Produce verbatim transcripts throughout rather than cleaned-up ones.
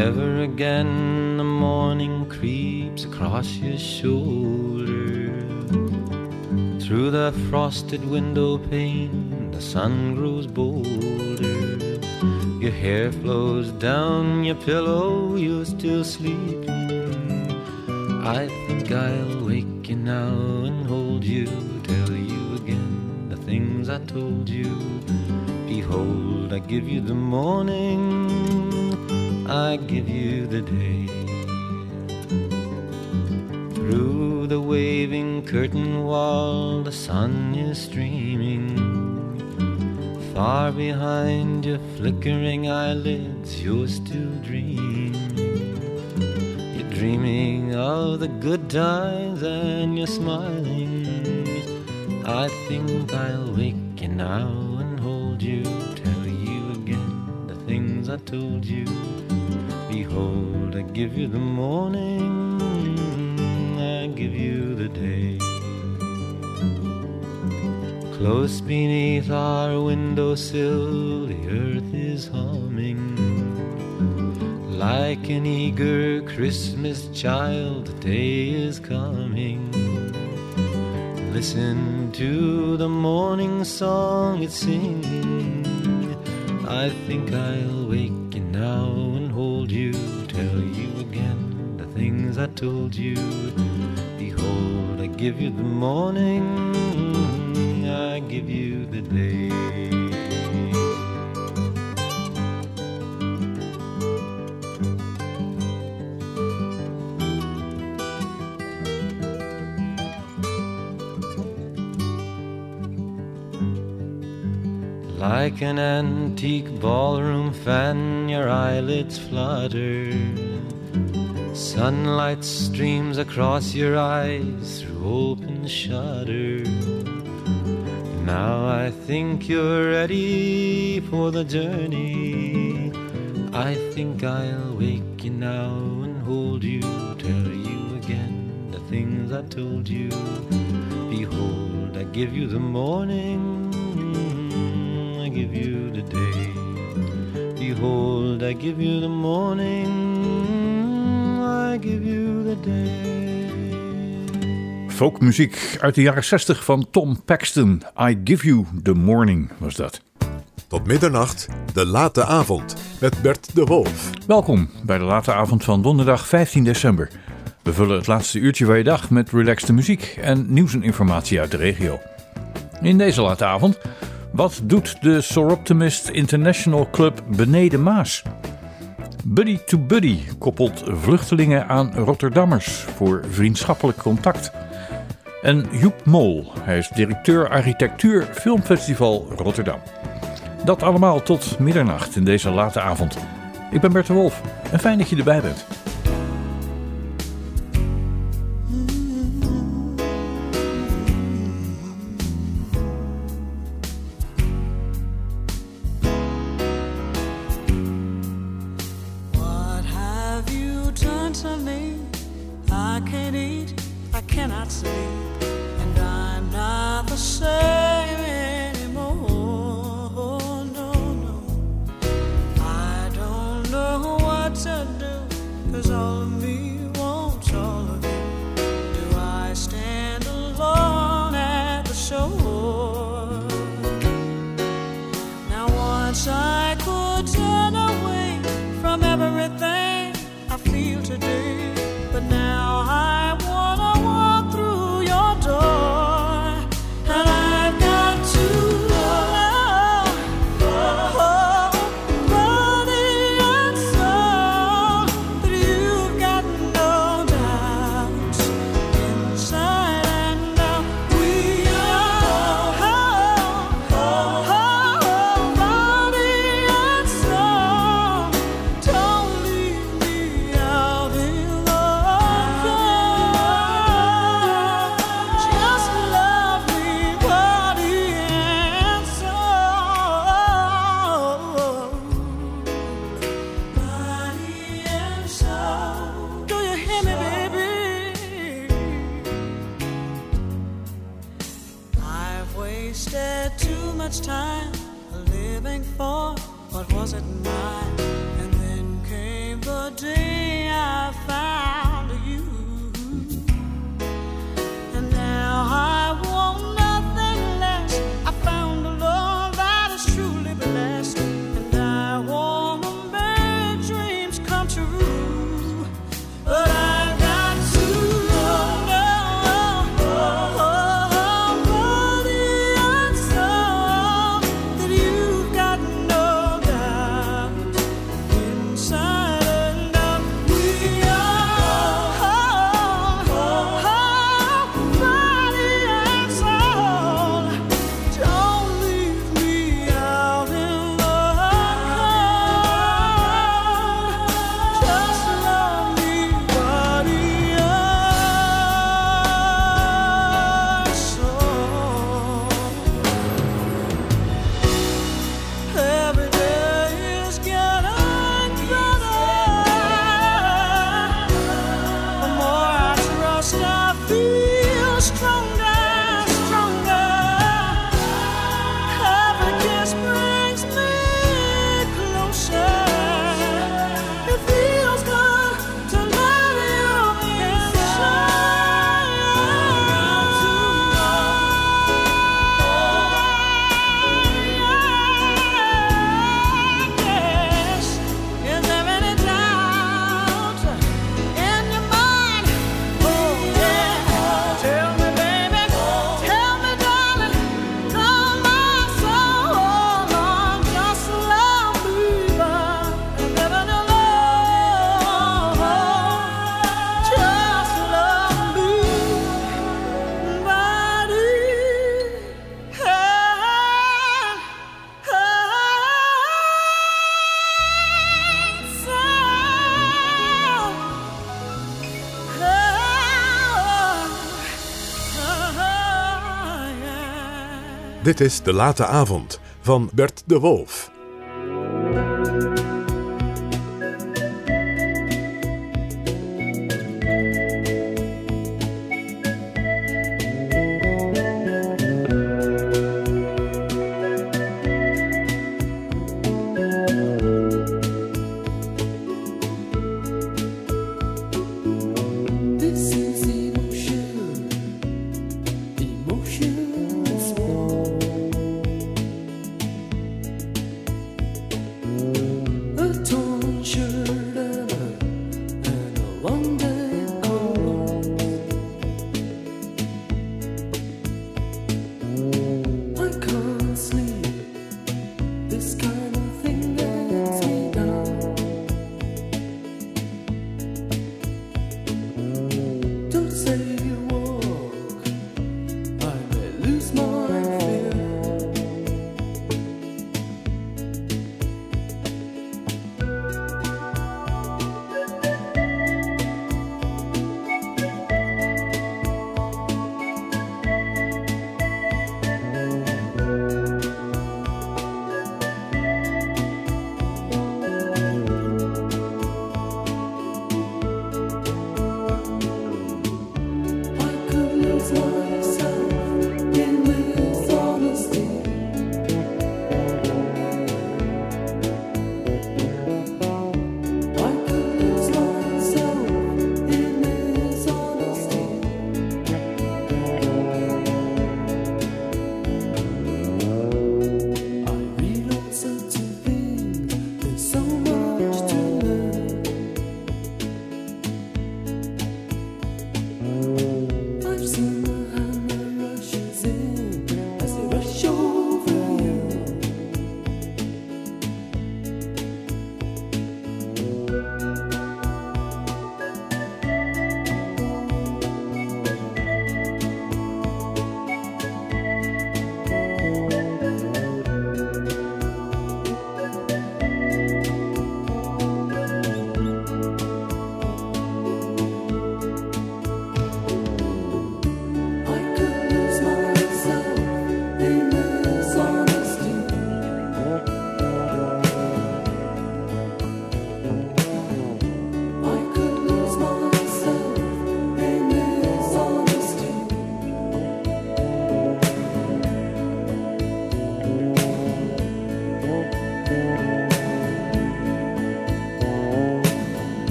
Never again the morning creeps across your shoulder. Through the frosted window pane, the sun grows bolder. Your hair flows down your pillow, you're still sleeping. I think I'll wake you now and hold you, tell you again the things I told you. Behold, I give you the morning, I give you the day. Through the waving curtain wall, the sun is streaming. Far behind your flickering eyelids, you're still dreaming. You're dreaming of the good times and you're smiling. I think I'll wake you now and hold you, tell you again the things I told you. Behold, I give you the morning, I give you the day. Close beneath our windowsill, the earth is humming. Like an eager Christmas child, the day is coming. Listen to the morning song it's singing. I think I'll wake you now and hold you, tell you again the things I told you. Behold, I give you the morning, I give you the day. Like an antique ballroom fan, your eyelids flutter. Sunlight streams across your eyes through open shutters. Now I think you're ready for the journey. I think I'll wake you now and hold you, tell you again the things I told you. Behold, I give you the morning, I give you the day. Behold, I give you the morning, I give you the day. Folkmuziek uit de jaren zestig van Tom Paxton. I Give You The Morning was dat. Tot middernacht, de late avond met Bert de Wolf. Welkom bij de late avond van donderdag vijftien december. We vullen het laatste uurtje van je dag met relaxte muziek en nieuws en informatie uit de regio. In deze late avond, wat doet de Soroptimist International Club Beneden Maas? Buddy to Buddy koppelt vluchtelingen aan Rotterdammers voor vriendschappelijk contact. En Joep Mol, hij is directeur architectuur Filmfestival Rotterdam. Dat allemaal tot middernacht in deze late avond. Ik ben Bert de Wolf en fijn dat je erbij bent. Living for what wasn't mine, and then came the day I found you, and now I want nothing less. I found a love that is truly blessed, and I want to make dreams come true, but I got to know body and soul that you've got no doubt inside and out. We are body and soul. Don't leave me out in the cold. Just love me, body and soul. Every day is getting better. The more I trust, I feel stronger, stronger. Every kiss brings me closer. It feels good to love you inside. Yes, is there any doubt in your mind? Oh yeah, tell me, baby, tell me, darling, come my soul on, just love me, but never to love, just love me, body Dit is De Late Avond van Bert de Wolf. This is emotion, emotion is war.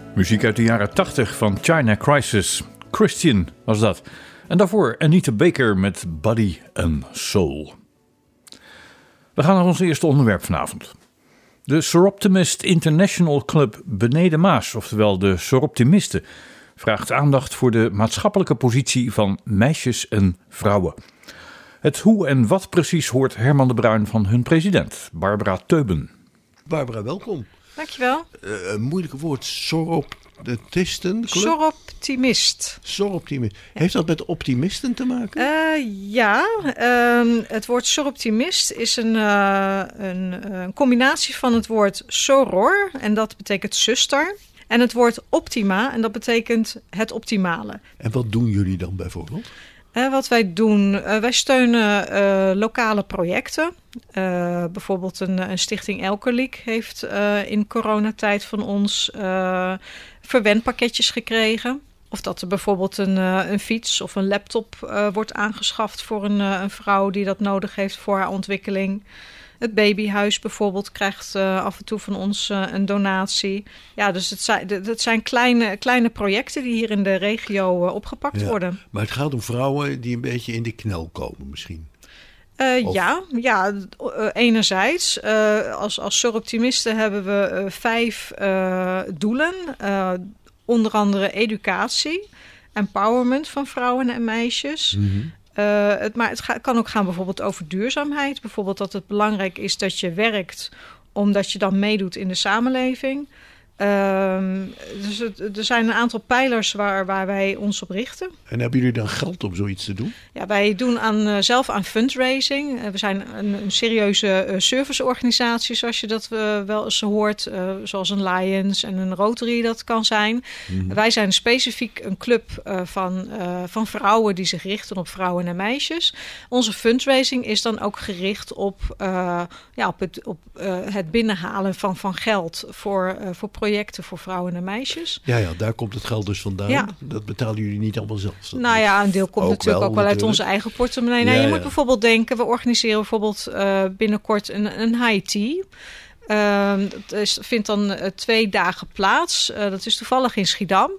Muziek uit de jaren tachtig van China Crisis. Christian was dat. En daarvoor Anita Baker met Body and Soul. We gaan naar ons eerste onderwerp vanavond. De Soroptimist International Club Beneden Maas, oftewel de Soroptimisten, vraagt aandacht voor de maatschappelijke positie van meisjes en vrouwen. Het hoe en wat precies hoort Herman de Bruin van hun president, Barbara Teuben. Barbara, welkom. Dankjewel. Uh, een moeilijke woord, Soroptimisten. Soroptimist. Soroptimist. Heeft dat met optimisten te maken? Uh, ja, uh, het woord soroptimist is een, uh, een, een combinatie van het woord soror, en dat betekent zuster, en het woord optima, en dat betekent het optimale. En wat doen jullie dan bijvoorbeeld? Uh, wat wij doen, uh, wij steunen uh, lokale projecten. Uh, bijvoorbeeld een, een stichting Elkerliek heeft uh, in coronatijd van ons uh, verwendpakketjes gekregen. Of dat er bijvoorbeeld een, uh, een fiets of een laptop uh, wordt aangeschaft voor een, uh, een vrouw die dat nodig heeft voor haar ontwikkeling. Het babyhuis bijvoorbeeld krijgt uh, af en toe van ons uh, een donatie. Ja, dus het zijn, het zijn kleine, kleine projecten die hier in de regio uh, opgepakt Ja, worden. maar het gaat om vrouwen die een beetje in de knel komen misschien. Uh, Of- ja, ja, uh, enerzijds. Uh, als, als Soroptimisten hebben we uh, vijf uh, doelen. Uh, onder andere educatie, empowerment van vrouwen en meisjes. Mm-hmm. Uh, het, maar het ga- kan ook gaan bijvoorbeeld over duurzaamheid. Bijvoorbeeld dat het belangrijk is dat je werkt omdat je dan meedoet in de samenleving. Um, dus het, er zijn een aantal pijlers waar, waar wij ons op richten. En hebben jullie dan geld om zoiets te doen? Ja, wij doen aan, uh, zelf aan fundraising. Uh, we zijn een, een serieuze uh, serviceorganisatie, zoals je dat uh, wel eens hoort. Uh, zoals een Lions en een Rotary dat kan zijn. Mm-hmm. Wij zijn specifiek een club uh, van, uh, van vrouwen die zich richten op vrouwen en meisjes. Onze fundraising is dan ook gericht op, uh, ja, op, het, op uh, het binnenhalen van, van geld voor, uh, voor projecten voor vrouwen en meisjes. Ja, ja, daar komt het geld dus vandaan. Ja. Dat betalen jullie niet allemaal zelf. Dat Nou ja, een deel komt ook natuurlijk wel, ook wel uit natuurlijk. onze eigen portemonnee. Nou, Ja, je ja. moet bijvoorbeeld denken, we organiseren bijvoorbeeld uh, binnenkort een, een high tea. Uh, dat is, vindt dan uh, twee dagen plaats. Uh, dat is toevallig in Schiedam.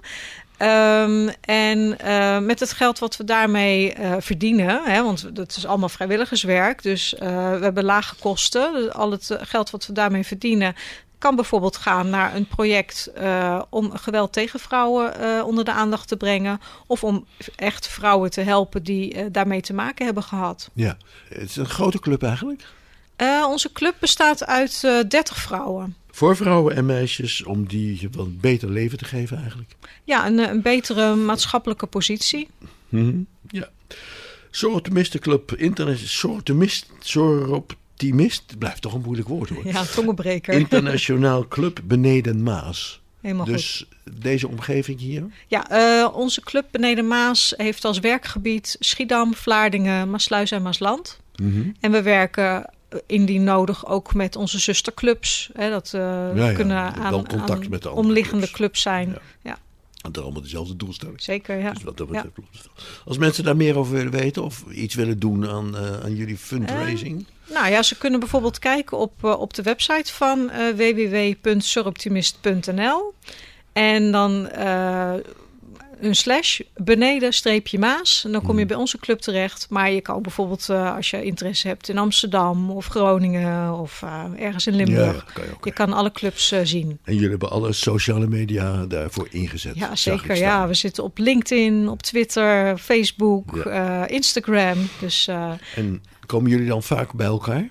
Um, en uh, met het geld wat we daarmee uh, verdienen, hè, want dat is allemaal vrijwilligerswerk, dus uh, we hebben lage kosten. Dus al het uh, geld wat we daarmee verdienen kan bijvoorbeeld gaan naar een project uh, om geweld tegen vrouwen uh, onder de aandacht te brengen, of om echt vrouwen te helpen die uh, daarmee te maken hebben gehad. Ja, het is een grote club eigenlijk. Uh, onze club bestaat uit uh, dertig vrouwen. Voor vrouwen en meisjes, om die wel een beter leven te geven eigenlijk. Ja, een, een betere maatschappelijke positie. Mm-hmm. Ja. Soroptimistenclub Internet. Soroptimist. Soroptimist. Het blijft toch een moeilijk woord hoor. Ja, een tongenbreker. Internationaal Club Beneden Maas. Helemaal goed. Dus deze omgeving hier. Ja, uh, onze club Beneden Maas heeft als werkgebied Schiedam, Vlaardingen, Maasluis en Maasland. Mm-hmm. En we werken indien nodig ook met onze zusterclubs. Hè, dat uh, Ja, ja, kunnen wel aan, contact aan met de andere omliggende clubs. clubs zijn. Ja. Ja, Want er allemaal dezelfde doelstelling. zeker. Ja. Dus wat dat Ja. betreft klopt het wel. Als mensen daar meer over willen weten of iets willen doen aan, uh, aan jullie fundraising. Nou ja, ze kunnen bijvoorbeeld kijken op, uh, op de website van uh, w w w punt soroptimist punt n l. En dan uh, een slash beneden streepje Maas. En dan kom je bij onze club terecht. Maar je kan ook bijvoorbeeld, uh, als je interesse hebt in Amsterdam of Groningen of uh, ergens in Limburg. Ja, kan je ook. Je kan alle clubs uh, zien. En jullie hebben alle sociale media daarvoor ingezet. Ja, zag zeker. ik staan. Ja, we zitten op LinkedIn, op Twitter, Facebook, uh, Instagram. Dus uh, En komen jullie dan vaak bij elkaar?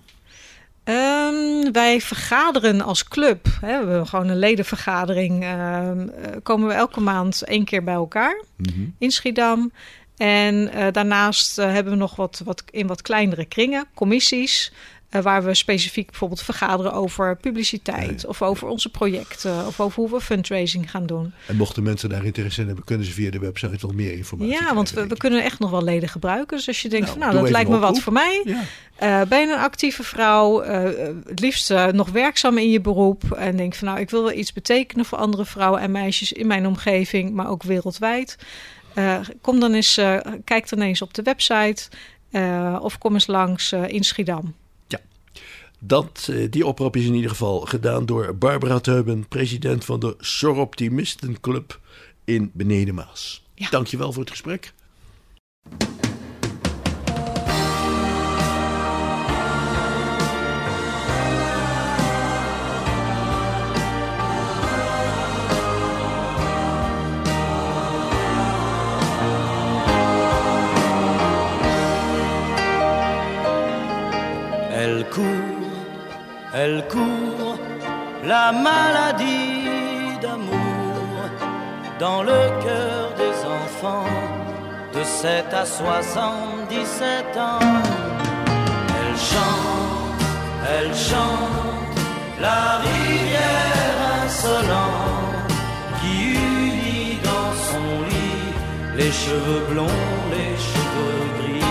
Um, wij vergaderen als club. Hè, we hebben gewoon een ledenvergadering. Um, uh, komen we elke maand één keer bij elkaar Mm-hmm. in Schiedam. En uh, daarnaast uh, hebben we nog wat, wat in wat kleinere kringen, commissies. Uh, waar we specifiek bijvoorbeeld vergaderen over publiciteit. Ja, ja. Of over onze projecten. Of over hoe we fundraising gaan doen. En mochten mensen daar interesse in hebben, kunnen ze via de website wel meer informatie Ja, krijgen, want we, denk we ik. kunnen echt nog wel leden gebruiken. Dus als je denkt, Nou, van, nou, doe dat even lijkt me een wat oproep. voor mij. Ja. Uh, ben je een actieve vrouw, uh, het liefst uh, nog werkzaam in je beroep. En denk van, nou, ik wil wel iets betekenen voor andere vrouwen en meisjes in mijn omgeving, maar ook wereldwijd. Uh, kom dan eens, uh, kijk dan eens op de website uh, of kom eens langs uh, in Schiedam. Dat, eh, die oproep is in ieder geval gedaan door Barbara Teuben, president van de Soroptimistenclub in Beneden-Maas. Ja. Dankjewel voor het gesprek. Elle court, elle court, la maladie d'amour dans le cœur des enfants de sept à soixante-dix-sept ans. Elle chante, elle chante, la rivière insolente qui unit dans son lit les cheveux blonds, les cheveux gris.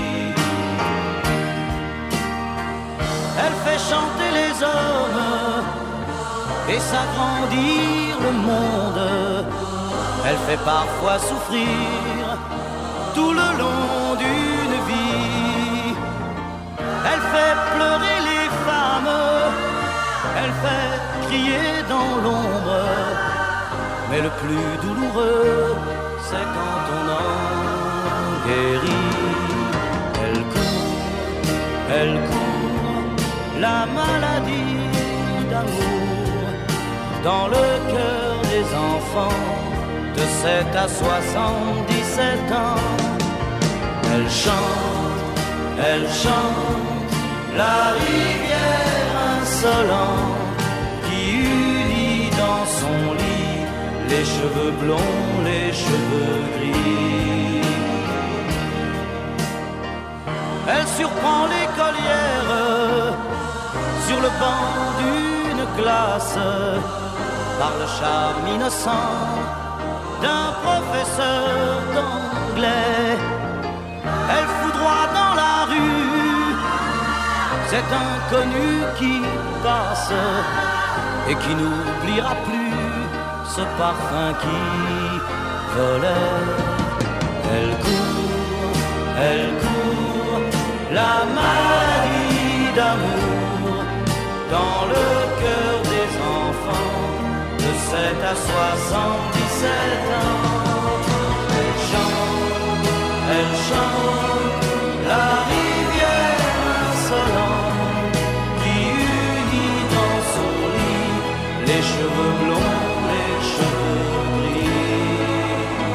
Elle fait chanter les hommes et s'agrandir le monde. Elle fait parfois souffrir tout le long d'une vie. Elle fait pleurer les femmes, elle fait crier dans l'ombre. Mais le plus douloureux, c'est quand on en guérit. Elle court, elle court, la maladie d'amour dans le cœur des enfants de sept à soixante-dix-sept ans. Elle chante, elle chante, la rivière insolente qui unit dans son lit les cheveux blonds, les cheveux gris. Elle surprend l'écolière sur le banc d'une classe par le charme innocent d'un professeur d'anglais. Elle foudroie dans la rue cet inconnu qui passe et qui n'oubliera plus ce parfum qui volait. Elle court, elle court, la maladie d'amour dans le cœur des enfants de sept à soixante-dix-sept ans. Elle chante, elle chante, la rivière insolente qui unit dans son lit les cheveux blonds, les cheveux gris.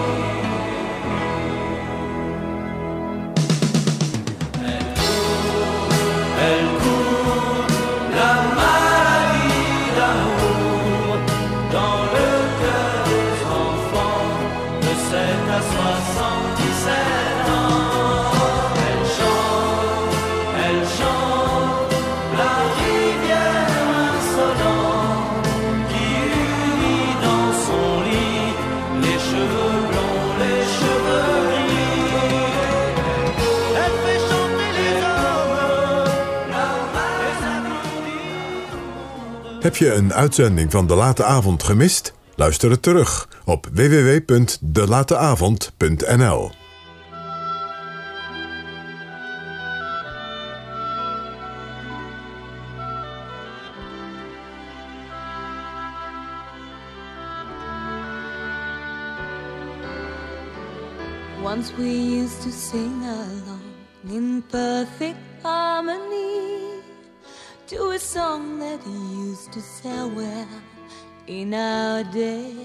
Elle court, elle court, la maladie d'amour dans le cœur des enfants de sept à soixante-dix-sept ans. Elle chante, elle chante, la rivière insolente qui unit dans son lit les cheveux blonds, les cheveux gris. Elle fait chanter les hommes et s'agrandir le monde. Heb je een uitzending van De Late Avond gemist? Luister het terug op w w w punt de late avond punt n l. Once we used to sing along in perfect harmony to a song that used to sell well in our days.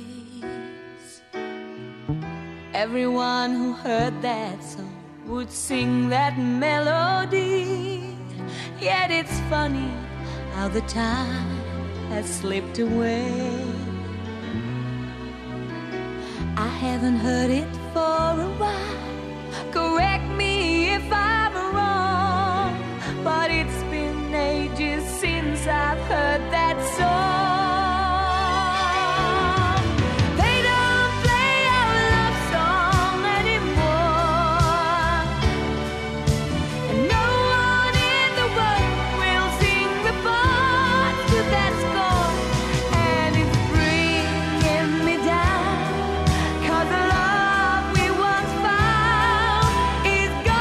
Everyone who heard that song would sing that melody. Yet it's funny how the time has slipped away. I haven't heard it for a while. Correct me if I'm wrong, but it's been ages since I've heard that song. They don't play our love song anymore, and no one in the world will sing the parts to that score. And it's bringing me down, 'cause the love we once found is gone.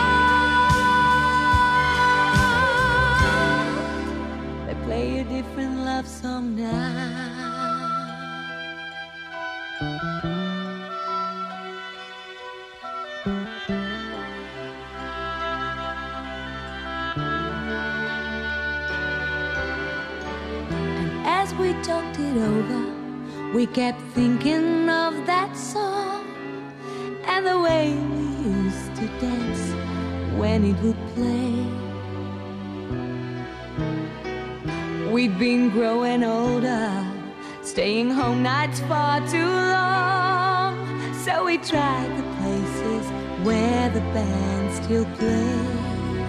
As we talked it over, we kept thinking of that song and the way we used to dance when it would play. We'd been growing older, staying home nights far too long, so we tried the places where the band still played.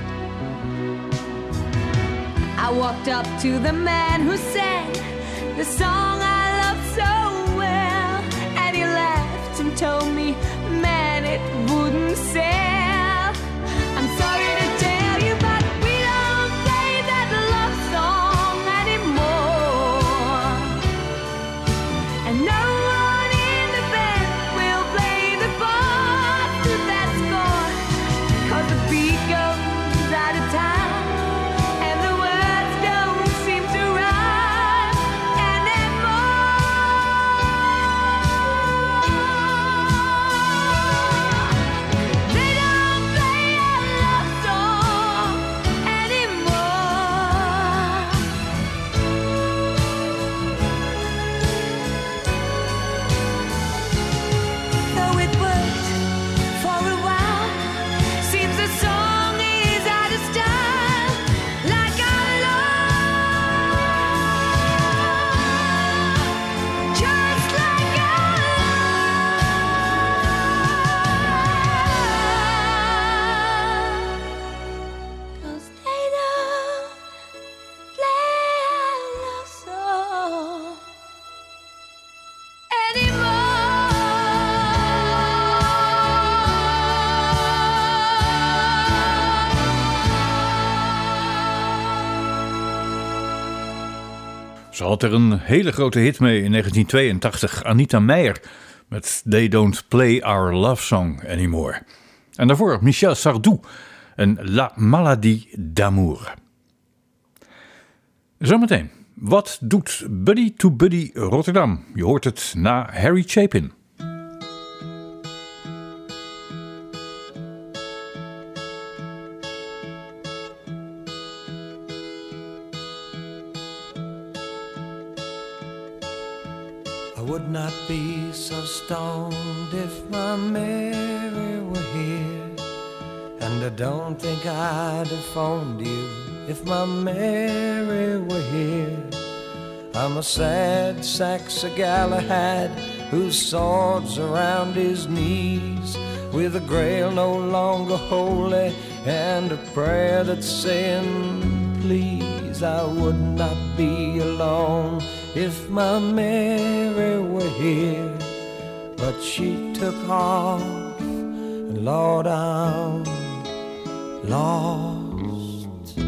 I walked up to the man who sang the song I loved so well, and he laughed and told me, man, it wouldn't sell. I'm sorry to tell you, but we don't play that love song anymore, and no one in the band will play the part to that score, 'cause the beat goes out of time. Ze had er een hele grote hit mee in negentien tweeëntachtig, Anita Meijer met They Don't Play Our Love Song Anymore. En daarvoor Michel Sardou en La Maladie d'Amour. Zometeen, wat doet Buddy to Buddy Rotterdam? Je hoort het na Harry Chapin. I would not be so stoned if my Mary were here, and I don't think I'd have phoned you if my Mary were here. I'm a sad Saxon Galahad whose sword's around his knees, with a grail no longer holy and a prayer that's saying please. I would not be alone if my Mary were here, but she took off, and Lord, I'm lost.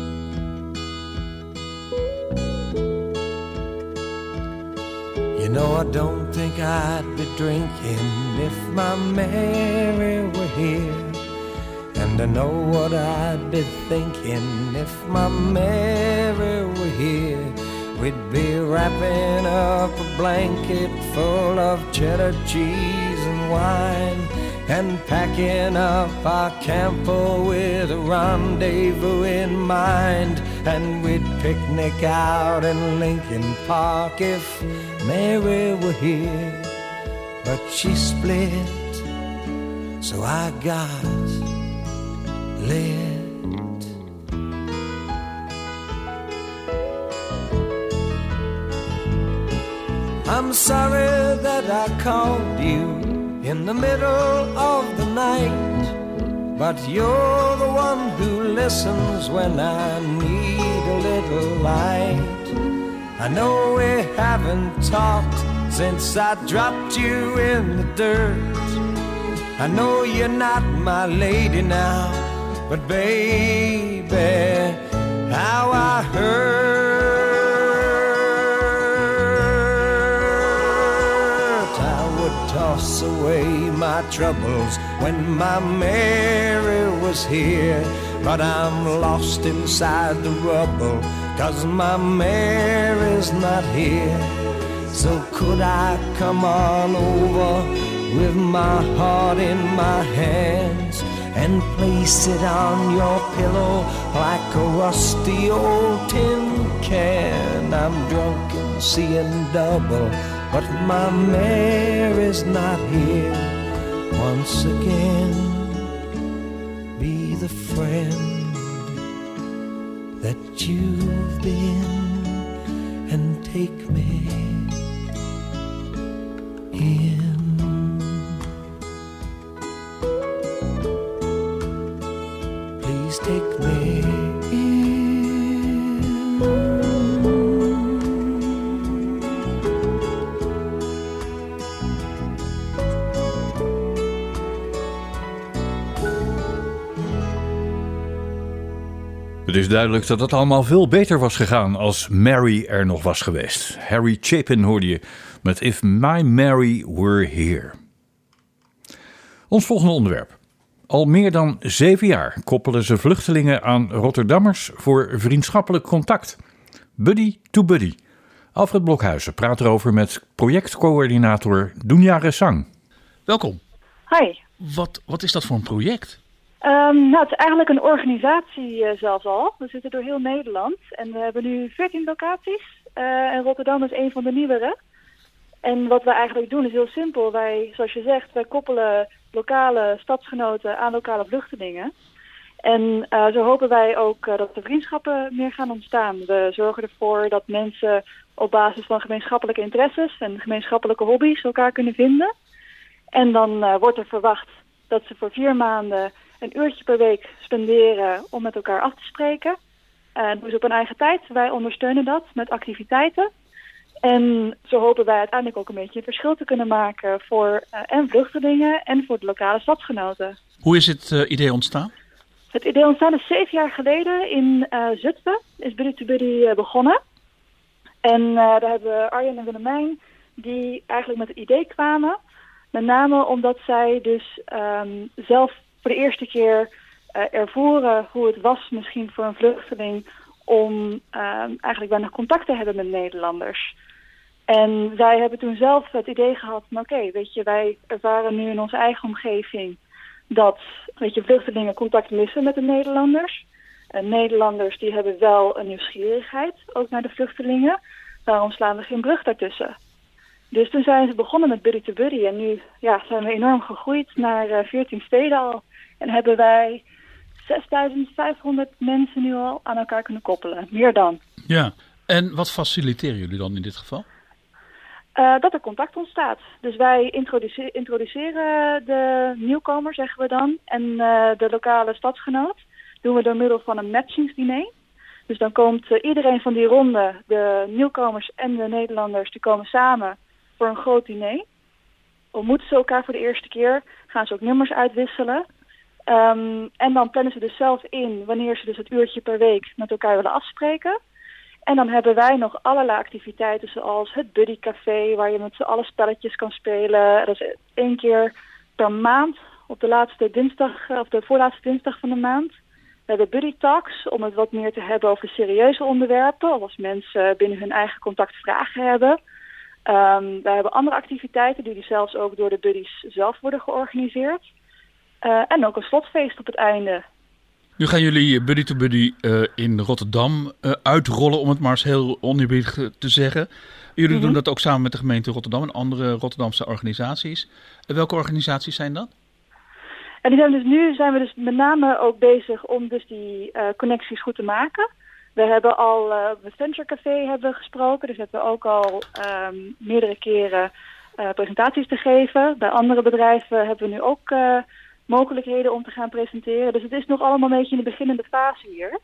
You know, I don't think I'd be drinking if my Mary were here, and I know what I'd be thinking if my Mary were here. We'd be wrapping up a blanket full of cheddar cheese and wine, and packing up our camper with a rendezvous in mind. And we'd picnic out in Lincoln Park if Mary were here. But she split, so I got lit. I'm sorry that I called you in the middle of the night, but you're the one who listens when I need a little light. I know we haven't talked since I dropped you in the dirt. I know you're not my lady now, but baby, how I hurt. Toss away my troubles when my Mary was here, but I'm lost inside the rubble 'cause my Mary's not here. So could I come on over with my heart in my hands and place it on your pillow like a rusty old tin can? I'm drunk and seeing double, but my Mary's not here. Once again, be the friend that you've been and take me in. Please take me in. Het is duidelijk dat het allemaal veel beter was gegaan als Mary er nog was geweest. Harry Chapin hoorde je met If My Mary Were Here. Ons volgende onderwerp. Al meer dan zeven jaar koppelen ze vluchtelingen aan Rotterdammers voor vriendschappelijk contact. Buddy to Buddy. Alfred Blokhuizen praat erover met projectcoördinator Dunja Resang. Welkom. Hi. Wat, wat is dat voor een project? Um, nou, het is eigenlijk een organisatie uh, zelfs al. We zitten door heel Nederland en we hebben nu veertien locaties. Uh, en Rotterdam is een van de nieuwere. En wat we eigenlijk doen is heel simpel. Wij, zoals je zegt, wij koppelen lokale stadsgenoten aan lokale vluchtelingen. En uh, zo hopen wij ook uh, dat er vriendschappen meer gaan ontstaan. We zorgen ervoor dat mensen op basis van gemeenschappelijke interesses en gemeenschappelijke hobby's elkaar kunnen vinden. En dan uh, wordt er verwacht dat ze voor vier maanden een uurtje per week spenderen om met elkaar af te spreken. Uh, dat doen ze op hun eigen tijd. Wij ondersteunen dat met activiteiten. En zo hopen wij uiteindelijk ook een beetje een verschil te kunnen maken voor uh, en vluchtelingen en voor de lokale stadsgenoten. Hoe is het uh, idee ontstaan? Het idee ontstaan is zeven jaar geleden in uh, Zutphen. Is Buddy to Buddy uh, begonnen. En uh, daar hebben Arjen en Willemijn die eigenlijk met het idee kwamen. Met name omdat zij dus um, zelf voor de eerste keer uh, ervoeren hoe het was misschien voor een vluchteling om um, eigenlijk weinig contact te hebben met Nederlanders. En zij hebben toen zelf het idee gehad van oké, okay, weet je, wij ervaren nu in onze eigen omgeving dat, weet je, vluchtelingen contact missen met de Nederlanders. En Nederlanders die hebben wel een nieuwsgierigheid, ook naar de vluchtelingen. Daarom slaan we geen brug daartussen. Dus toen zijn ze begonnen met Buddy to Buddy en nu ja, zijn we enorm gegroeid naar uh, veertien steden al. En hebben wij zesduizend vijfhonderd mensen nu al aan elkaar kunnen koppelen. Meer dan. Ja, en wat faciliteren jullie dan in dit geval? Uh, dat er contact ontstaat. Dus wij introduce- introduceren de nieuwkomer, zeggen we dan, en uh, de lokale stadsgenoot. Doen we door middel van een matchingsdiner. Dus dan komt uh, iedereen van die ronde, de nieuwkomers en de Nederlanders, die komen samen voor een groot diner. Ontmoeten ze elkaar voor de eerste keer, gaan ze ook nummers uitwisselen. Um, en dan plannen ze dus zelf in wanneer ze dus het uurtje per week met elkaar willen afspreken. En dan hebben wij nog allerlei activiteiten zoals het Buddy Café, waar je met z'n allen spelletjes kan spelen. Dat is één keer per maand op de laatste dinsdag, of de voorlaatste dinsdag van de maand. We hebben Buddy Talks om het wat meer te hebben over serieuze onderwerpen, of als mensen binnen hun eigen contact vragen hebben. Um, we hebben andere activiteiten die zelfs ook door de buddies zelf worden georganiseerd. Uh, en ook een slotfeest op het einde. Nu gaan jullie Buddy to Buddy uh, in Rotterdam uh, uitrollen, om het maar eens heel oneerbiedig te zeggen. Jullie mm-hmm. doen dat ook samen met de gemeente Rotterdam en andere Rotterdamse organisaties. Uh, welke organisaties zijn dat? En die zijn dus nu zijn we dus met name ook bezig om dus die uh, connecties goed te maken. We hebben al uh, het Venture Café hebben we gesproken, dus hebben we ook al um, meerdere keren uh, presentaties te geven. Bij andere bedrijven hebben we nu ook uh, mogelijkheden om te gaan presenteren. Dus het is nog allemaal een beetje in de beginnende fase hier.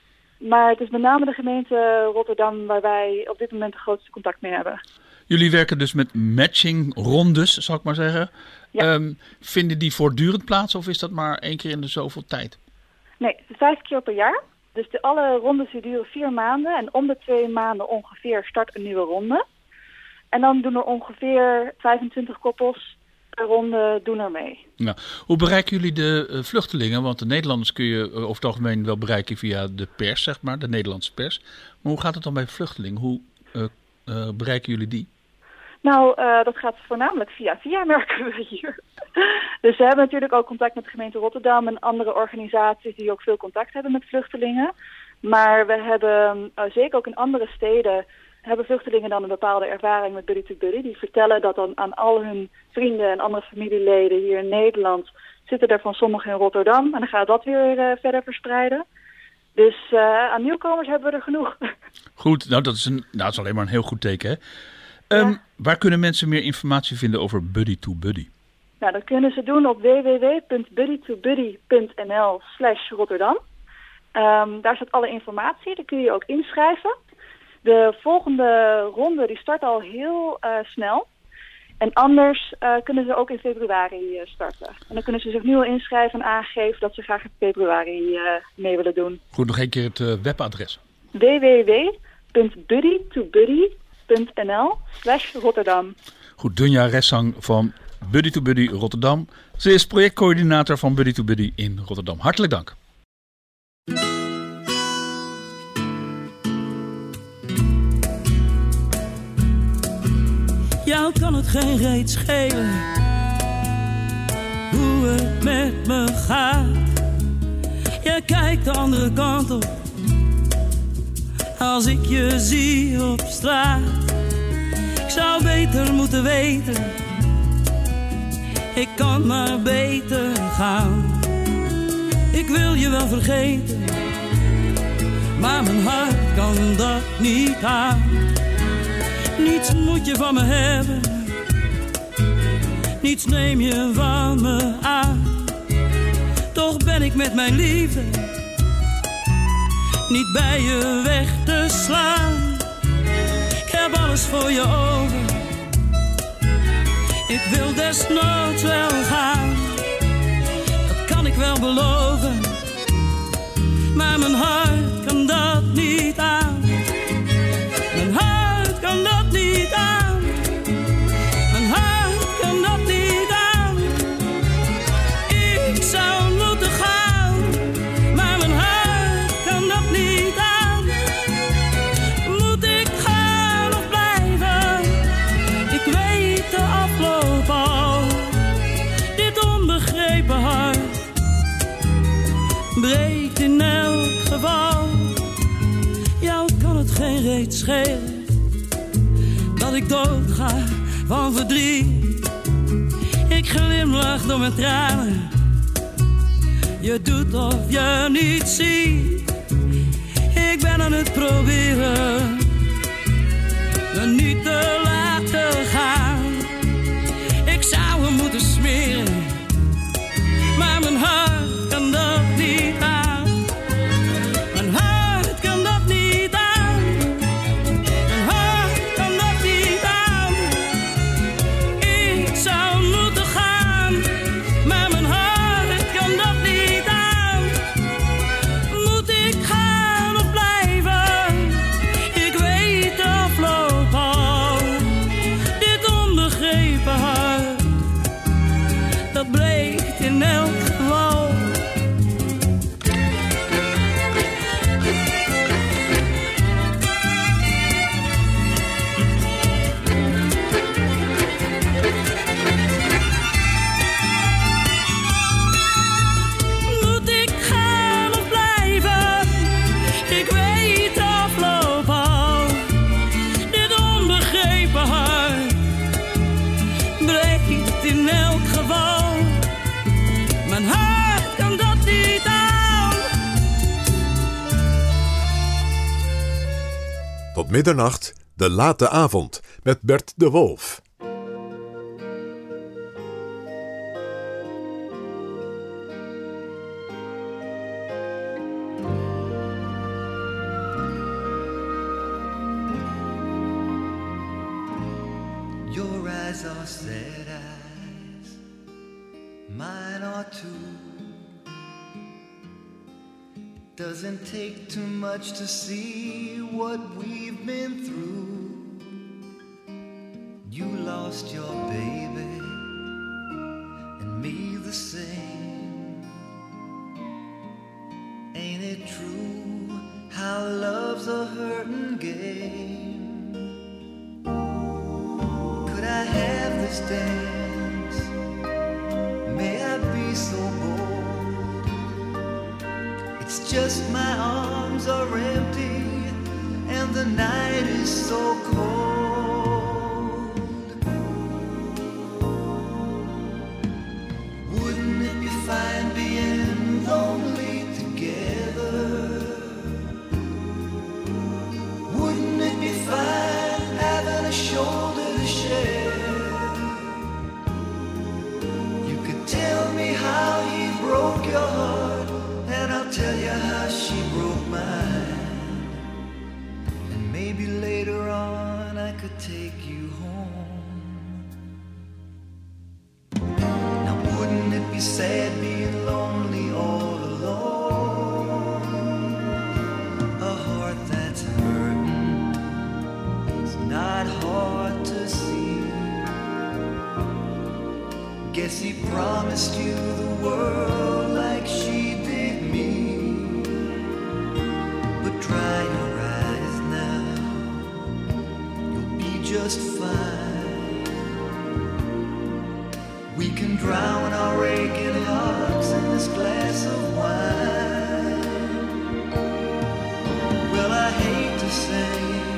Maar het is met name de gemeente Rotterdam waar wij op dit moment het grootste contact mee hebben. Jullie werken dus met matching-rondes, zal ik maar zeggen. Ja. Um, vinden die voortdurend plaats of is dat maar één keer in de zoveel tijd? Nee, het is vijf keer per jaar. Dus de, alle rondes die duren vier maanden. En om de twee maanden ongeveer start een nieuwe ronde. En dan doen er ongeveer vijfentwintig koppels per ronde doen er mee. Nou, hoe bereiken jullie de uh, vluchtelingen? Want de Nederlanders kun je uh, over het algemeen wel bereiken via de pers, zeg maar, de Nederlandse pers. Maar hoe gaat het dan bij vluchtelingen? Hoe uh, uh, bereiken jullie die? Nou, uh, dat gaat voornamelijk via via, merken we hier. Dus we hebben natuurlijk ook contact met de gemeente Rotterdam en andere organisaties die ook veel contact hebben met vluchtelingen. Maar we hebben, uh, zeker ook in andere steden, hebben vluchtelingen dan een bepaalde ervaring met Buddy to Buddy. Die vertellen dat dan aan al hun vrienden en andere familieleden hier in Nederland, zitten er van sommigen in Rotterdam. En dan gaat dat weer uh, verder verspreiden. Dus uh, aan nieuwkomers hebben we er genoeg. Goed, nou dat is, een, nou, dat is alleen maar een heel goed teken, hè? Um, ja. Waar kunnen mensen meer informatie vinden over Buddy to Buddy? Nou, dat kunnen ze doen op w w w punt buddy to buddy punt n l slash Rotterdam. Um, daar staat alle informatie, daar kun je ook inschrijven. De volgende ronde die start al heel uh, snel. En anders uh, kunnen ze ook in februari uh, starten. En dan kunnen ze zich nu al inschrijven en aangeven dat ze graag in februari uh, mee willen doen. Goed, nog een keer het uh, webadres. w w w punt buddy to buddy punt n l slash Rotterdam. Goed, Dunja Ressang van Buddy to Buddy Rotterdam. Ze is projectcoördinator van Buddy to Buddy in Rotterdam. Hartelijk dank. Jou kan het geen reet schelen hoe het met me gaat. Je kijkt de andere kant op als ik je zie op straat. Ik zou beter moeten weten, ik kan maar beter gaan. Ik wil je wel vergeten, maar mijn hart kan dat niet aan. Niets moet je van me hebben, niets neem je van me aan. Toch ben ik met mijn liefde niet bij je weg te slaan. Ik heb alles voor je over, ik wil desnoods wel gaan. Dat kan ik wel beloven, maar mijn hart kan dat niet aan. Mijn hart kan dat niet aan. Mijn hart kan dat niet aan. Ik zou moeten gaan, maar mijn hart kan dat niet aan. Moet ik gaan of blijven? Ik weet de afloop al. Dit onbegrepen hart breekt in elk geval. Jou kan het geen reet schelen dat ik doodga van verdriet. Ik glimlach door mijn tranen, je doet of je niet ziet. Ik ben aan het proberen me niet te laten gaan. Ik zou hem moeten smeren, maar mijn hart kan dat niet aan. Mijn hart kan dat niet aan. Mijn hart kan dat niet aan. Ik zou moeten gaan, maar mijn hart kan dat niet aan. Moet ik gaan of blijven? Ik weet de afloop al. Dit onbegrepen hart, dat breekt in elk geval. Moet ik gaan of blijven? Ik weet de afloop al. Dit onbegrepen hart breekt in elk geval. Mijn hart kan dat niet aan. Tot middernacht, de late avond, met Bert de Wolf. Your eyes are sad eyes, mine are too. Doesn't take too much to see what we've been through. You lost your baby, and me the same. Ain't it true how love's a hurting game? dance. May I be so bold? It's just my arms are empty and the night is so cold. Wouldn't it be fine being lonely together? Wouldn't it be fine having a shoulder to share? You could tell me how he broke your heart, and I'll tell you how she broke mine. And maybe later on I could take you home. Now wouldn't it be sad being lonely all alone? A heart that's hurting, it's not hard to see. Guess he promised you the world like she did me. But dry your eyes now, you'll be just fine. We can drown our aching hearts in this glass of wine. Well, I hate to say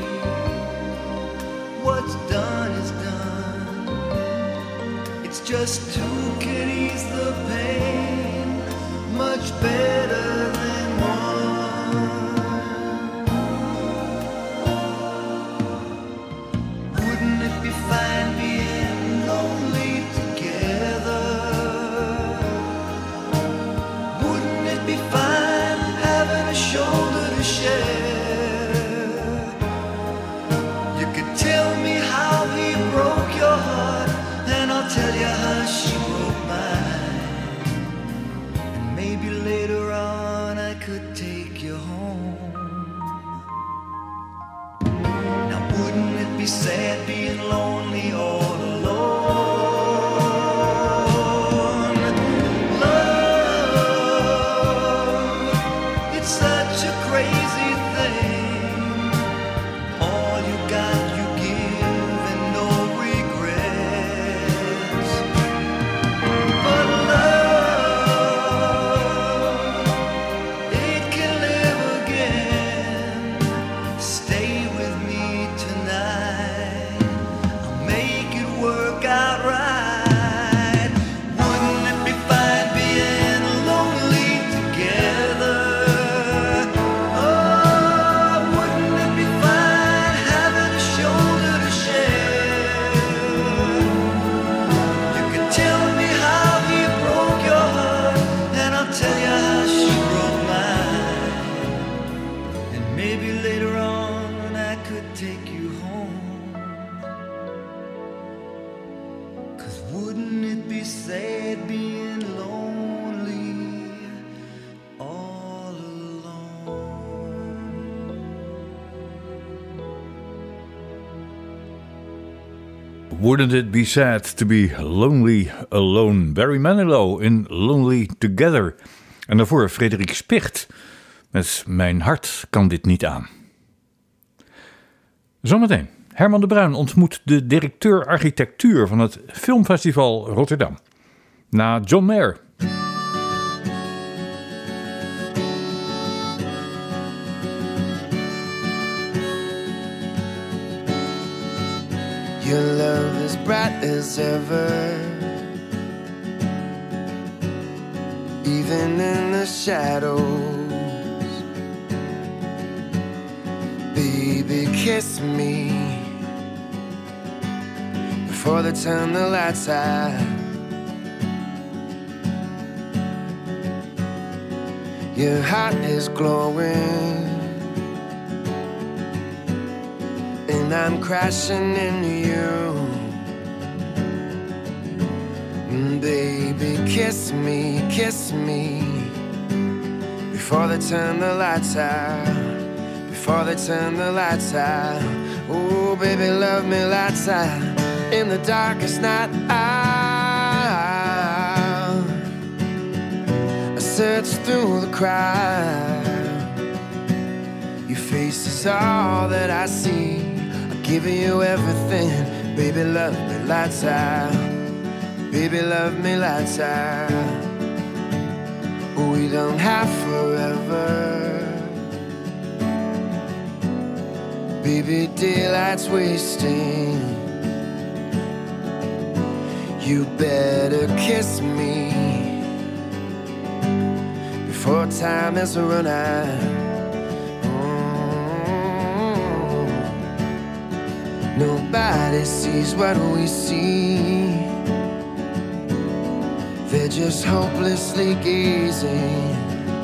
what's done is done. It's just two can ease the pain much better than one. Wouldn't it be fine being lonely together? Wouldn't it be fine having a shoulder to share? You could tell me how he broke your heart, and I'll tell you how she broke mine. And maybe later on I could take you home. Now wouldn't it be sad being lonely all alone? Love, it's such a crazy thing. All you got you give and no regrets. But love, it can live again. Stay with me tonight, I'll make it work out right. Wouldn't it be fine being lonely together? Oh, wouldn't it be fine having a shoulder to share? You could tell me how he broke your heart, and I'll tell you how she broke mine. And maybe later on I could take you home. 'Cause wouldn't it be sad being lonely all alone? Wouldn't it be sad to be lonely alone? Barry Manilow in Lonely Together. En daarvoor Frederik Spicht met Mijn hart kan dit niet aan. Zometeen. Herman de Bruin ontmoet de directeur architectuur van het Filmfestival Rotterdam. Na John Mayer. Your love is bright as ever, even in the shadows. Baby, kiss me before they turn the lights out. Your heart is glowing, and I'm crashing into you. Baby, kiss me, kiss me before they turn the lights out. Before they turn the lights out. Oh, baby, love me lights out in the darkest night out. I search through the crowd. Your face is all that I see. I give you everything. Baby, love me lights out. baby, love me lights out. We don't have forever. Baby, daylight's wasting. You better kiss me before time has run out. Mm. Nobody sees what we see. They're just hopelessly gazing.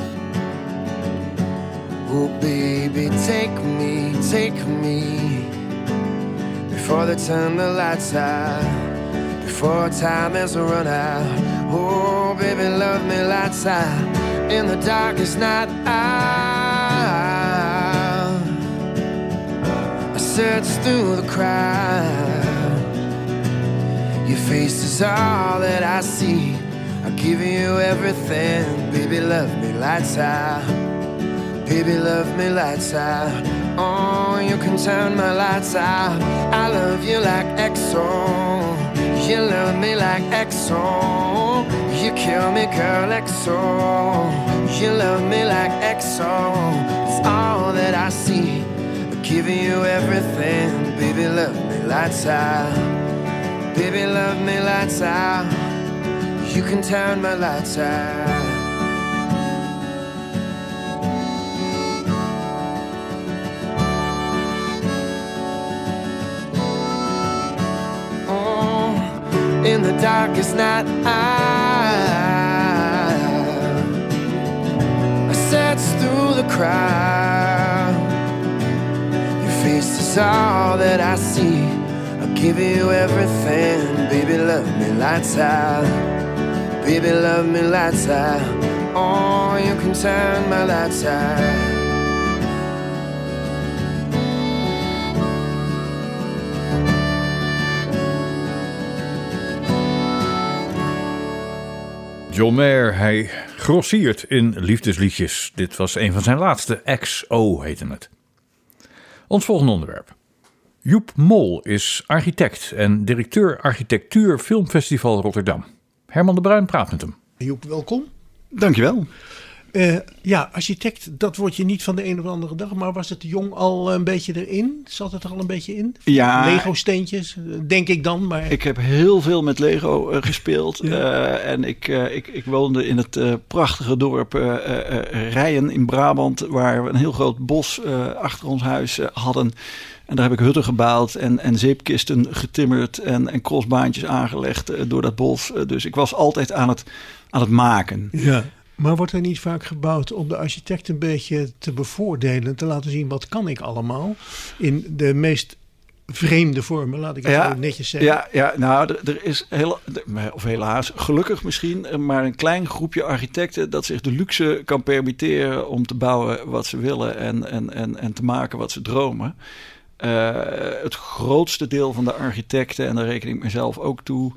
Oh baby, take me, take me before they turn the lights out, before time has run out. Oh baby, love me lights out in the darkest night out. I search through the crowd. Your face is all that I see. I'll give you everything. Baby, love me lights out. Baby, love me lights out. Oh, you can turn my lights out. I love you like X O. You love me like X O. You kill me, girl, X O. You love me like X O. It's all that I see. I'm giving you everything. Baby, love me lights out. Baby, love me lights out. You can turn my lights out. In the darkest night I search through the crowd. Your face is all that I see. I'll give you everything. Baby, love me lights out. Baby, love me lights out. Oh, you can turn my lights out. John Mayer, hij grossiert in liefdesliedjes. Dit was een van zijn laatste, X O heette het. Ons volgende onderwerp. Joep Mol is architect en directeur Architectuur Filmfestival Rotterdam. Herman de Bruin praat met hem. Joep, welkom. Dankjewel. Uh, ja, architect, dat word je niet van de een op de andere dag. Maar was het jong al een beetje erin? Zat het er al een beetje in? Ja. Lego-steentjes, denk ik dan. Maar... Ik heb heel veel met Lego uh, gespeeld. Ja. Uh, en ik, uh, ik, ik woonde in het uh, prachtige dorp uh, uh, Rijen in Brabant. Waar we een heel groot bos uh, achter ons huis uh, hadden. En daar heb ik hutten gebouwd en, en zeepkisten getimmerd. En, en crossbaantjes aangelegd uh, door dat bos. Uh, dus ik was altijd aan het, aan het maken. Ja. Maar wordt er niet vaak gebouwd om de architect een beetje te bevoordelen, te laten zien wat kan ik allemaal in de meest vreemde vormen, laat ik het ja, zo netjes zeggen. Ja, ja nou, er, er is heel, of helaas, gelukkig misschien, maar een klein groepje architecten dat zich de luxe kan permitteren om te bouwen wat ze willen en, en, en, en te maken wat ze dromen. Uh, het grootste deel van de architecten, en daar reken ik mezelf ook toe,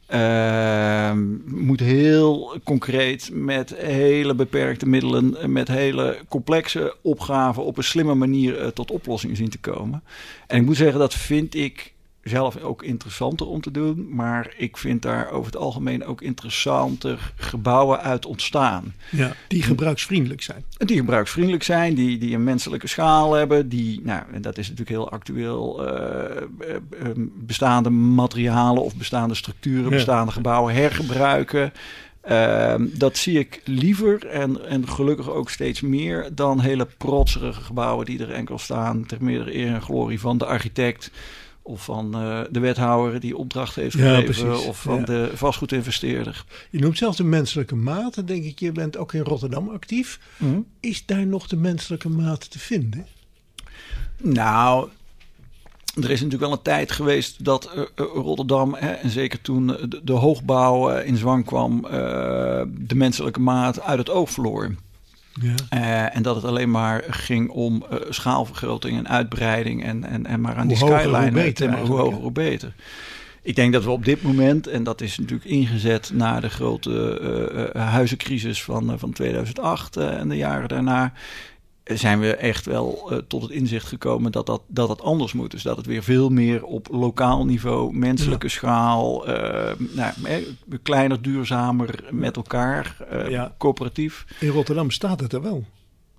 Uh, moet heel concreet met hele beperkte middelen, met hele complexe opgaven op een slimme manier uh, tot oplossingen zien te komen. En ik moet zeggen, dat vind ik zelf ook interessanter om te doen, maar ik vind daar over het algemeen ook interessanter gebouwen uit ontstaan. Ja, die gebruiksvriendelijk zijn. Die gebruiksvriendelijk zijn, die, die een menselijke schaal hebben, die, nou, en dat is natuurlijk heel actueel, uh, uh, bestaande materialen of bestaande structuren, ja. bestaande gebouwen hergebruiken. Uh, dat zie ik liever en, en gelukkig ook steeds meer dan hele protserige gebouwen die er enkel staan ter meerdere eer en glorie van de architect of van uh, de wethouder die opdracht heeft gegeven, ja, of van ja. de vastgoedinvesteerder. Je noemt zelf de menselijke maat. Dan denk ik, je bent ook in Rotterdam actief. Mm-hmm. Is daar nog de menselijke maat te vinden? Nou, er is natuurlijk wel een tijd geweest dat uh, Rotterdam, hè, en zeker toen de, de hoogbouw uh, in zwang kwam, uh, de menselijke maat uit het oog verloor. Ja. Uh, en dat het alleen maar ging om uh, schaalvergroting en uitbreiding en, en, en maar aan hoe die skyline te hoe hoger, hoe beter. Ik denk dat we op dit moment, en dat is natuurlijk ingezet na de grote uh, uh, huizencrisis van, uh, van tweeduizend acht uh, en de jaren daarna, zijn we echt wel uh, tot het inzicht gekomen dat dat, dat dat anders moet. Dus dat het weer veel meer op lokaal niveau, menselijke ja. schaal, uh, nou, eh, kleiner, duurzamer met elkaar, uh, ja. coöperatief. In Rotterdam staat het er wel.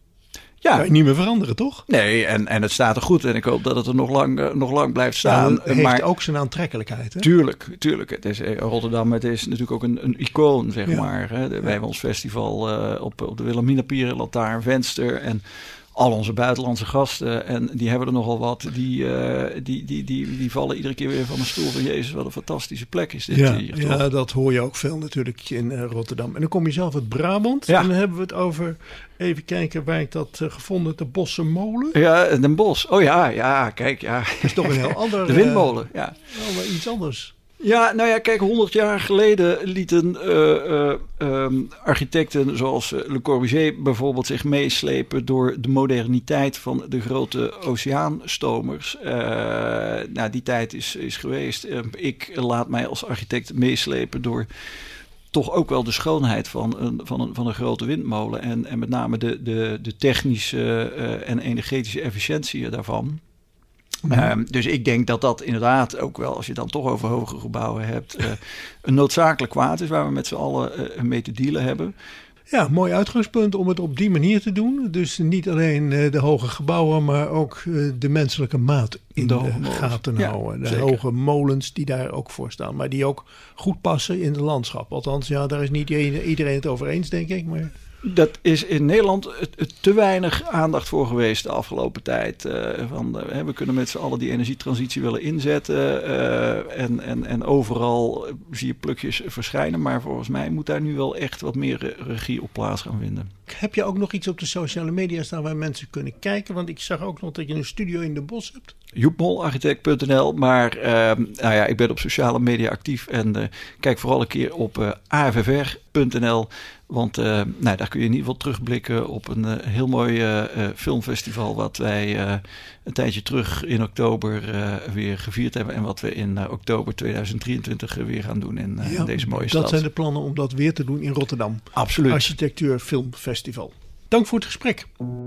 Ja. Kan je niet meer veranderen, toch? Nee, en, en het staat er goed. En ik hoop dat het er nog lang, uh, nog lang blijft staan. Ja, het heeft maar, ook zijn aantrekkelijkheid. Hè? Tuurlijk, tuurlijk. Het is, uh, Rotterdam het is natuurlijk ook een, een icoon, zeg ja. maar. Hè. De, ja. wij hebben ons festival uh, op, op de Wilhelminapier, Lantaarn, Venster en al onze buitenlandse gasten. En die hebben er nogal wat. Die, uh, die, die, die, die vallen iedere keer weer van de stoel van Jezus, wat een fantastische plek is dit ja, hier. Ja, toch? dat hoor je ook veel natuurlijk in uh, Rotterdam. En dan kom je zelf uit Brabant. Ja. En dan hebben we het over, even kijken waar ik dat uh, gevonden, de Bosse Molen. Ja, Den Bosch. Oh ja, ja, kijk, ja. Dat is toch een heel ander... De windmolen, uh, ja. Wel iets anders. Ja, nou ja, kijk, honderd jaar geleden lieten uh, uh, um, architecten zoals uh, Le Corbusier bijvoorbeeld zich meeslepen door de moderniteit van de grote oceaanstomers. Uh, nou, die tijd is, is geweest. Uh, ik laat mij als architect meeslepen door toch ook wel de schoonheid van een, van een, van een grote windmolen en, en met name de, de, de technische uh, en energetische efficiëntie daarvan. Mm-hmm. Um, dus ik denk dat dat inderdaad ook wel, als je dan toch over hoge gebouwen hebt, uh, een noodzakelijk kwaad is waar we met z'n allen uh, mee te dealen hebben. Ja, mooi uitgangspunt om het op die manier te doen. Dus niet alleen uh, de hoge gebouwen, maar ook uh, de menselijke maat in de, de gaten ja, houden. De zeker. Hoge molens die daar ook voor staan, maar die ook goed passen in het landschap. Althans, ja, daar is niet iedereen het over eens, denk ik, maar... Dat is in Nederland te weinig aandacht voor geweest de afgelopen tijd. Uh, van, uh, we kunnen met z'n allen die energietransitie willen inzetten. Uh, en, en, en overal zie je plukjes verschijnen. Maar volgens mij moet daar nu wel echt wat meer regie op plaats gaan vinden. Heb je ook nog iets op de sociale media staan waar mensen kunnen kijken? Want ik zag ook nog dat je een studio in de Bosch hebt. joepmolarchitect punt n l. Maar uh, nou ja, ik ben op sociale media actief. En uh, kijk vooral een keer op uh, a f f r punt n l. Want uh, nou, daar kun je in ieder geval terugblikken op een uh, heel mooi uh, uh, filmfestival wat wij uh, een tijdje terug in oktober uh, weer gevierd hebben. En wat we in uh, oktober tweeduizend drieëntwintig uh, weer gaan doen in uh, ja, deze mooie dat stad. Dat zijn de plannen om dat weer te doen in Rotterdam. Absoluut. Architectuur Filmfestival. Dank voor het gesprek.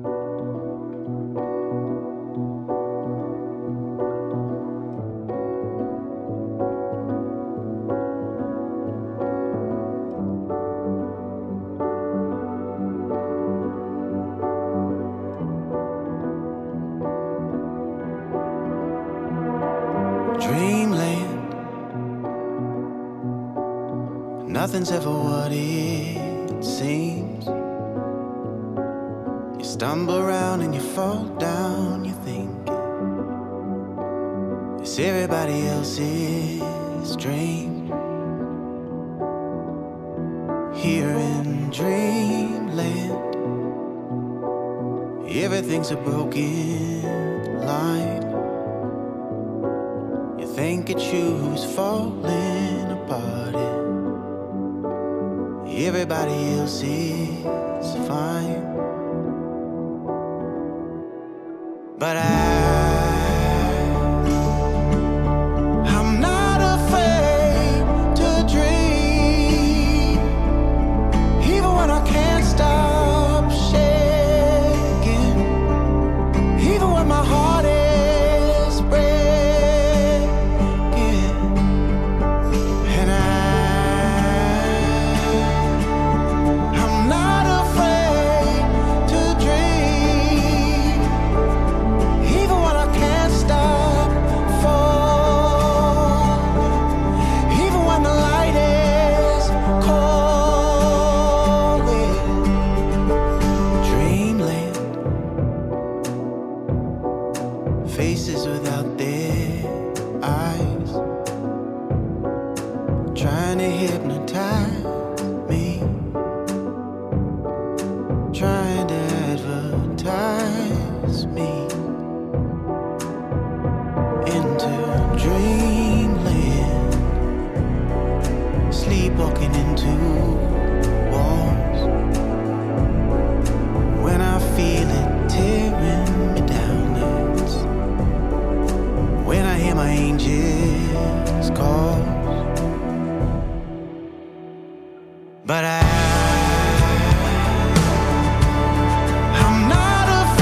Nothing's ever what it seems. You stumble around and you fall down, you think it's everybody else's dream. Here in dreamland, everything's a broken line. You think it's you who's falling apart, everybody else is fine. But I, I'm not afraid to dream, even when I can't stop shaking, even when my heart is breaking. And I, faces without their eyes, trying to hypnotize me, trying to advertise me into dreamland, sleepwalking into walls. When I feel it tearing me down, it's when I hear my angels call. But I, I'm not afraid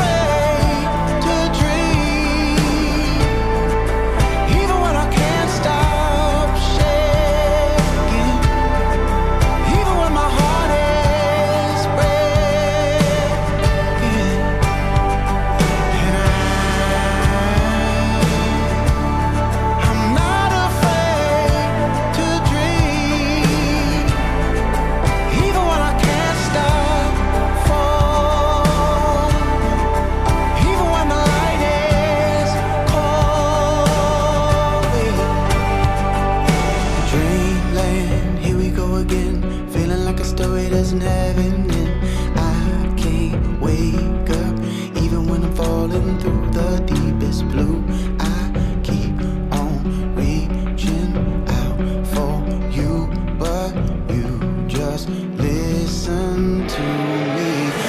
again, feeling like a story doesn't have an end. I can't wake up, even when I'm falling through the deepest blue. I keep on reaching out for you, but you just listen to me.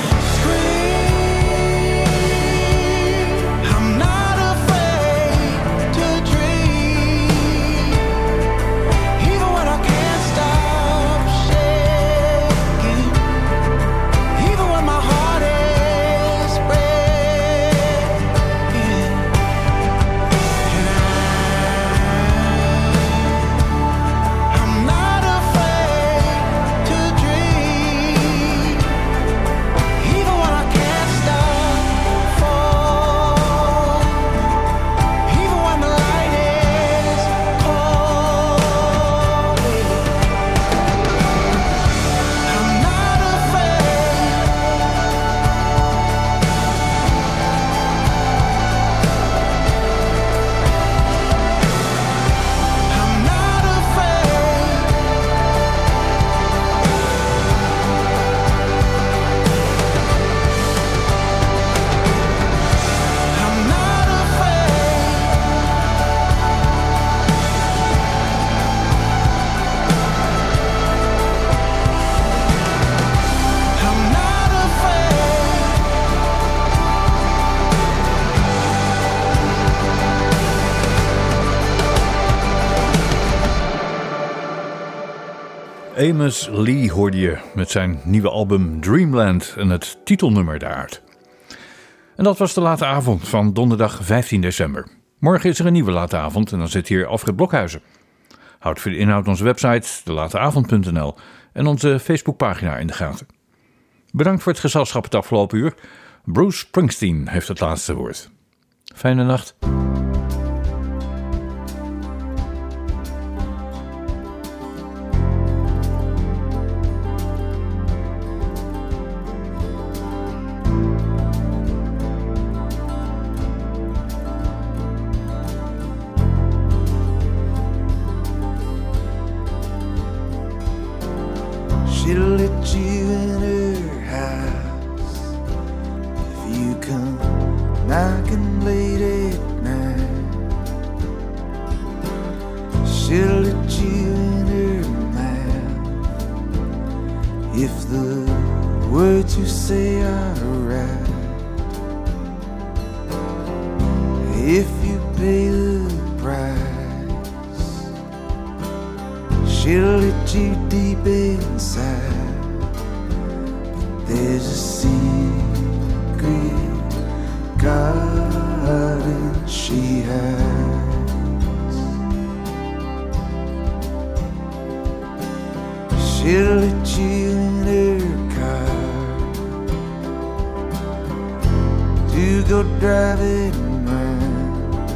Amos Lee hoorde je met zijn nieuwe album Dreamland en het titelnummer daaruit. En dat was de late avond van donderdag vijftien december. Morgen is er een nieuwe late avond en dan zit hier Alfred Blokhuizen. Houd voor de inhoud onze website de late avond punt n l en onze Facebookpagina in de gaten. Bedankt voor het gezelschap het afgelopen uur. Bruce Springsteen heeft het laatste woord. Fijne nacht. She'll let you in her house if you come knocking late at night. She'll let you in her mouth if the words you say are right. If you pay the price, she'll let you deep inside. But there's a secret garden she hides. She'll let you in her car to go driving around.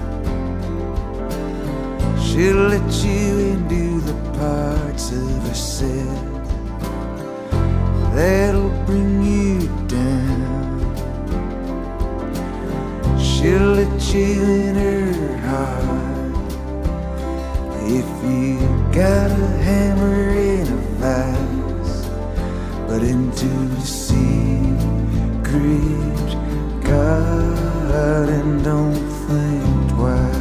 She'll let you into the parts of herself that'll bring you down. She'll let you in her heart if you got a hammer and a vice, but into the secret garden don't think twice.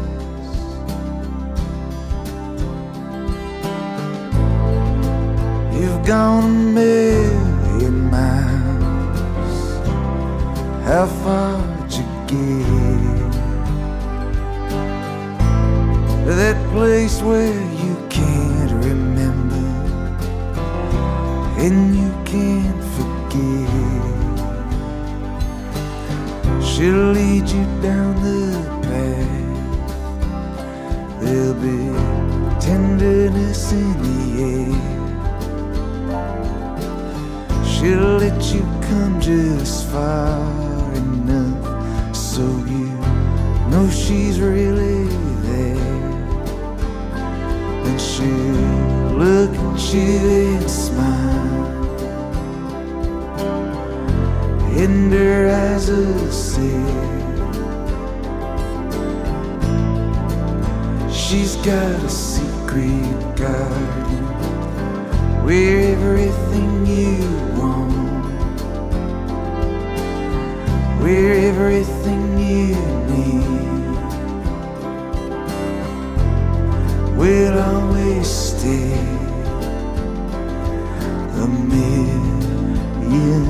You've gone a million miles. How far'd you get? That place where you can't remember and you can't forget. She'll lead you down the path. There'll be tenderness in the air. She'll let you come just far enough so you know she's really there. Then she'll look at you and smile, and her eyes will say she's got a secret garden We're everything you want. We're everything you need. We'll always stay a million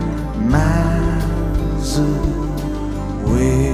miles away.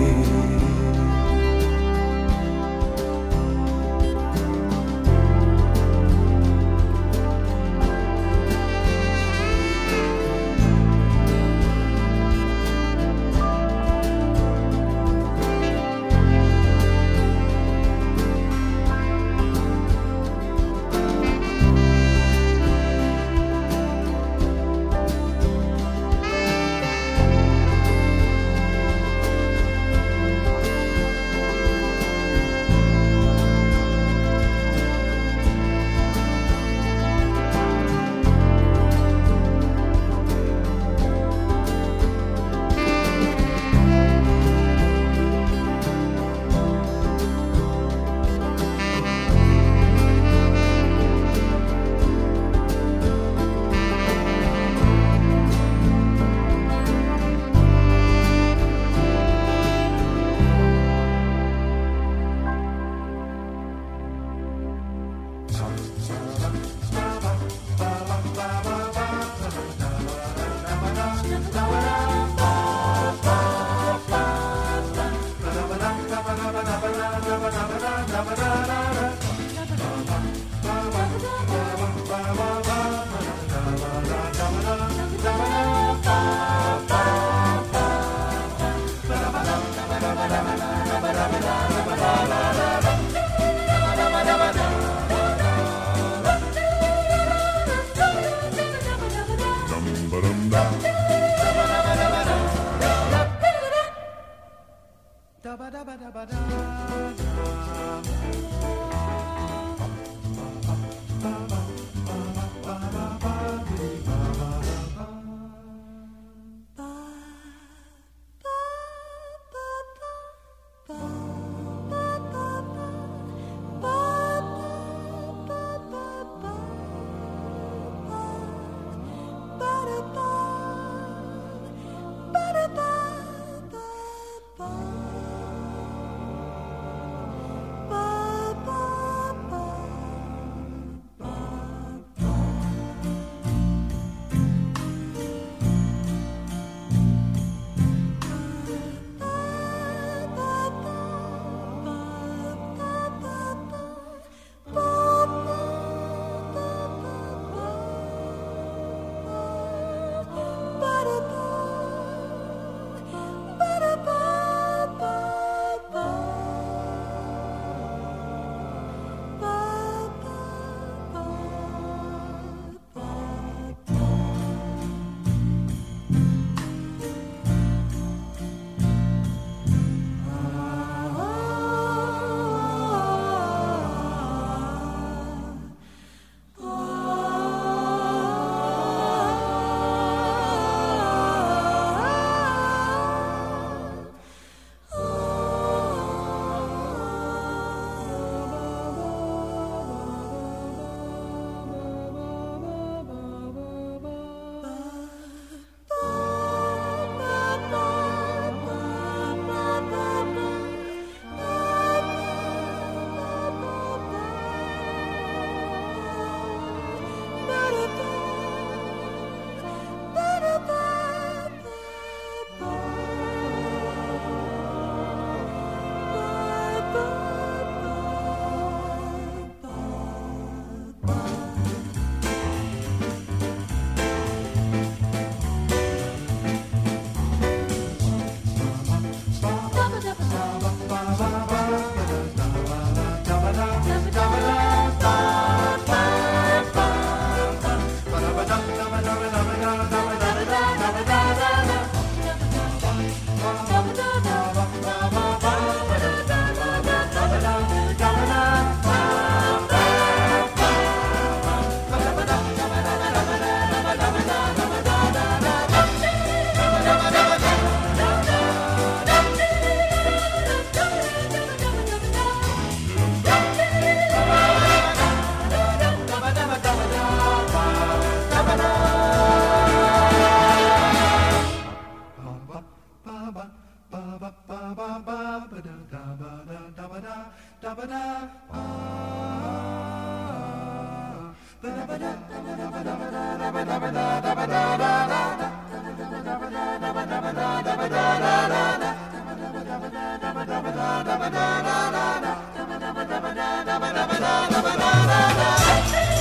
Hey!